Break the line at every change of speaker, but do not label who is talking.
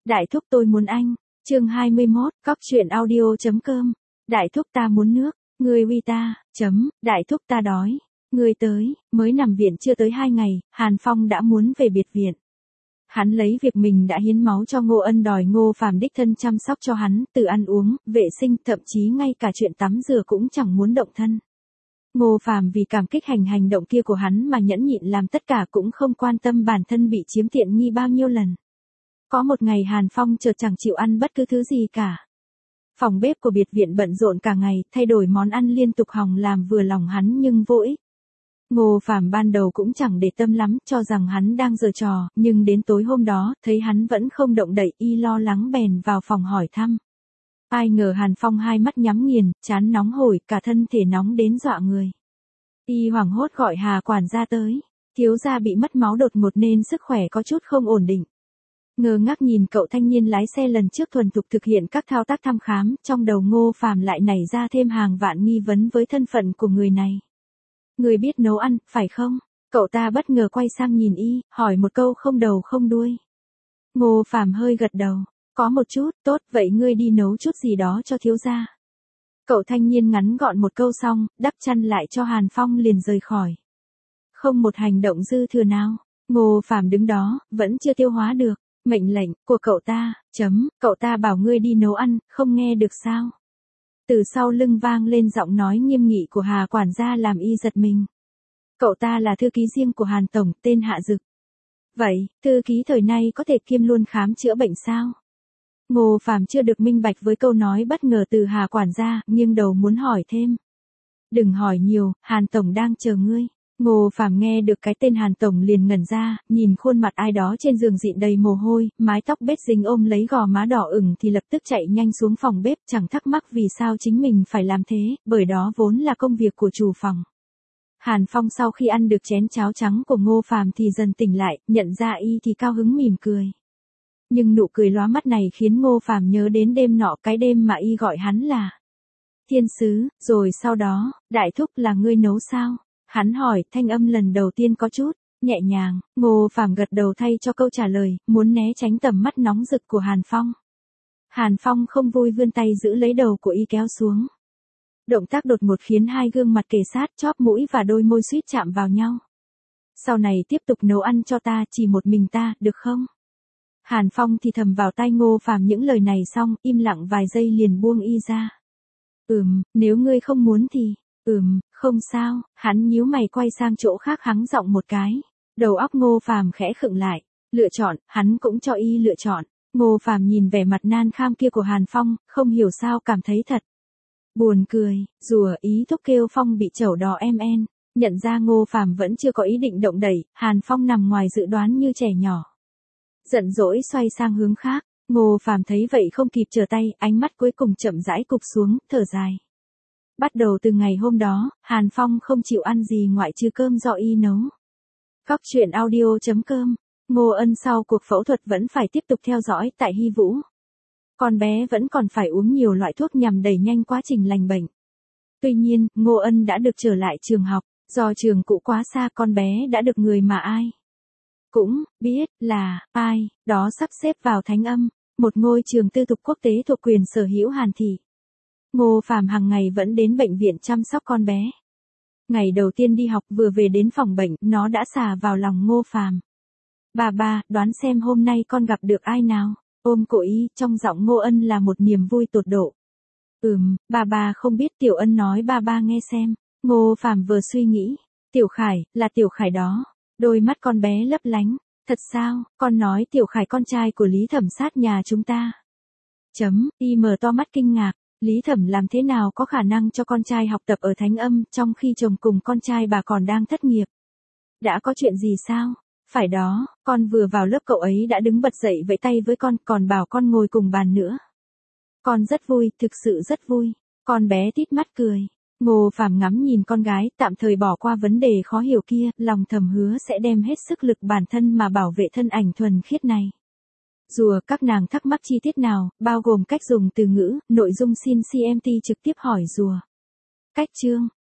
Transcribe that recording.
Đại thúc tôi muốn anh. Chương 21, cóc truyện audio.com. Đại thúc ta muốn nước, ngươi uy ta, đại thúc ta đói. Ngươi tới, mới nằm viện chưa tới 2 ngày, Hàn Phong đã muốn về biệt viện. Hắn lấy việc mình đã hiến máu cho Ngô Ân đòi Ngô Phàm đích thân chăm sóc cho hắn, từ ăn uống, vệ sinh, thậm chí ngay cả chuyện tắm rửa cũng chẳng muốn động thân. Ngô Phàm vì cảm kích hành động kia của hắn mà nhẫn nhịn làm tất cả, cũng không quan tâm bản thân bị chiếm tiện nghi bao nhiêu lần. Có một ngày Hàn Phong chợt chẳng chịu ăn bất cứ thứ gì cả. Phòng bếp của biệt viện bận rộn cả ngày, thay đổi món ăn liên tục hòng làm vừa lòng hắn nhưng vô ích. Ngô Phàm ban đầu cũng chẳng để tâm lắm, cho rằng hắn đang giở trò, nhưng đến tối hôm đó, thấy hắn vẫn không động đậy, y lo lắng bèn vào phòng hỏi thăm. Ai ngờ Hàn Phong hai mắt nhắm nghiền, trán nóng hổi, cả thân thể nóng đến dọa người. Y hoảng hốt gọi Hà quản gia tới. Thiếu gia bị mất máu đột ngột nên sức khỏe có chút không ổn định. Ngơ ngác nhìn cậu thanh niên lái xe lần trước thuần thục thực hiện các thao tác thăm khám, trong đầu Ngô Phàm lại nảy ra thêm hàng vạn nghi vấn với thân phận của người này. Người biết nấu ăn, phải không? Cậu ta bất ngờ quay sang nhìn y, hỏi một câu không đầu không đuôi. Ngô Phàm hơi gật đầu. Có một chút, tốt, vậy ngươi đi nấu chút gì đó cho thiếu gia. Cậu thanh niên ngắn gọn một câu xong, đắp chăn lại cho Hàn Phong liền rời khỏi. Không một hành động dư thừa nào. Ngô Phàm đứng đó, vẫn chưa tiêu hóa được. Mệnh lệnh của cậu ta, cậu ta bảo ngươi đi nấu ăn, không nghe được sao? Từ sau lưng vang lên giọng nói nghiêm nghị của Hà quản gia làm y giật mình. Cậu ta là thư ký riêng của Hàn Tổng, tên Hạ Dực. Vậy, thư ký thời nay có thể kiêm luôn khám chữa bệnh sao? Ngô Phàm chưa được minh bạch với câu nói bất ngờ từ Hà quản gia, nghiêng đầu muốn hỏi thêm. Đừng hỏi nhiều, Hàn Tổng đang chờ ngươi. Ngô Phàm nghe được cái tên Hàn Tổng liền ngẩn ra, nhìn khuôn mặt ai đó trên giường dịn đầy mồ hôi, mái tóc bết dính ôm lấy gò má đỏ ửng thì lập tức chạy nhanh xuống phòng bếp, chẳng thắc mắc vì sao chính mình phải làm thế, bởi đó vốn là công việc của chủ phòng. Hàn Phong sau khi ăn được chén cháo trắng của Ngô Phàm thì dần tỉnh lại, nhận ra y thì cao hứng mỉm cười. Nhưng nụ cười lóa mắt này khiến Ngô Phàm nhớ đến đêm nọ, cái đêm mà y gọi hắn là thiên sứ, rồi sau đó, đại thúc là ngươi nấu sao? Hắn hỏi, thanh âm lần đầu tiên có chút nhẹ nhàng. Ngô Phàm gật đầu thay cho câu trả lời, muốn né tránh tầm mắt nóng rực của Hàn Phong. Hàn Phong không vui vươn tay giữ lấy đầu của y kéo xuống. Động tác đột ngột khiến hai gương mặt kề sát, chóp mũi và đôi môi suýt chạm vào nhau. Sau này tiếp tục nấu ăn cho ta, chỉ một mình ta, được không? Hàn Phong thì thầm vào tai Ngô Phàm những lời này xong, im lặng vài giây liền buông y ra. Nếu ngươi không muốn thì, không sao. Hắn nhíu mày quay sang chỗ khác hắng giọng một cái. Đầu óc Ngô Phàm khẽ khựng lại. Lựa chọn, hắn cũng cho y lựa chọn. Ngô Phàm nhìn vẻ mặt nan kham kia của Hàn Phong, không hiểu sao cảm thấy thật buồn cười. Rùa ý thúc kêu Phong bị chẩu đỏ en. Nhận ra Ngô Phàm vẫn chưa có ý định động đẩy, Hàn Phong nằm ngoài dự đoán như trẻ nhỏ. Giận dỗi xoay sang hướng khác. Ngô Phàm thấy vậy không kịp trở tay, ánh mắt cuối cùng chậm rãi cụp xuống, thở dài. Bắt đầu từ ngày hôm đó, Hàn Phong không chịu ăn gì ngoại trừ cơm do y nấu. cóc truyện audio.com. Ngô Ân sau cuộc phẫu thuật vẫn phải tiếp tục theo dõi tại Hy Vũ. Con bé vẫn còn phải uống nhiều loại thuốc nhằm đẩy nhanh quá trình lành bệnh. Tuy nhiên, Ngô Ân đã được trở lại trường học, do trường cũ quá xa con bé đã được người mà ai cũng biết là ai đó sắp xếp vào Thánh Âm, một ngôi trường tư thục quốc tế thuộc quyền sở hữu Hàn thị. Ngô Phàm hàng ngày vẫn đến bệnh viện chăm sóc con bé. Ngày đầu tiên đi học vừa về đến phòng bệnh, nó đã xà vào lòng Ngô Phàm. Ba, đoán xem hôm nay con gặp được ai nào? Ôm cổ y, trong giọng Ngô Ân là một niềm vui tột độ. Ba không biết, Tiểu Ân nói ba nghe xem. Ngô Phàm vừa suy nghĩ. Tiểu Khải, là Tiểu Khải đó. Đôi mắt con bé lấp lánh. Thật sao, con nói Tiểu Khải con trai của Lý Thẩm sát nhà chúng ta. Y mở to mắt kinh ngạc. Lý Thẩm làm thế nào có khả năng cho con trai học tập ở Thánh Âm, trong khi chồng cùng con trai bà còn đang thất nghiệp? Đã có chuyện gì sao? Phải đó, con vừa vào lớp cậu ấy đã đứng bật dậy vẫy tay với con, còn bảo con ngồi cùng bàn nữa. Con rất vui, thực sự rất vui. Con bé tít mắt cười. Ngô Phàm ngắm nhìn con gái, tạm thời bỏ qua vấn đề khó hiểu kia, lòng thầm hứa sẽ đem hết sức lực bản thân mà bảo vệ thân ảnh thuần khiết này. Dù các nàng thắc mắc chi tiết nào, bao gồm cách dùng từ ngữ, nội dung xin CMT trực tiếp hỏi rùa. Cách chương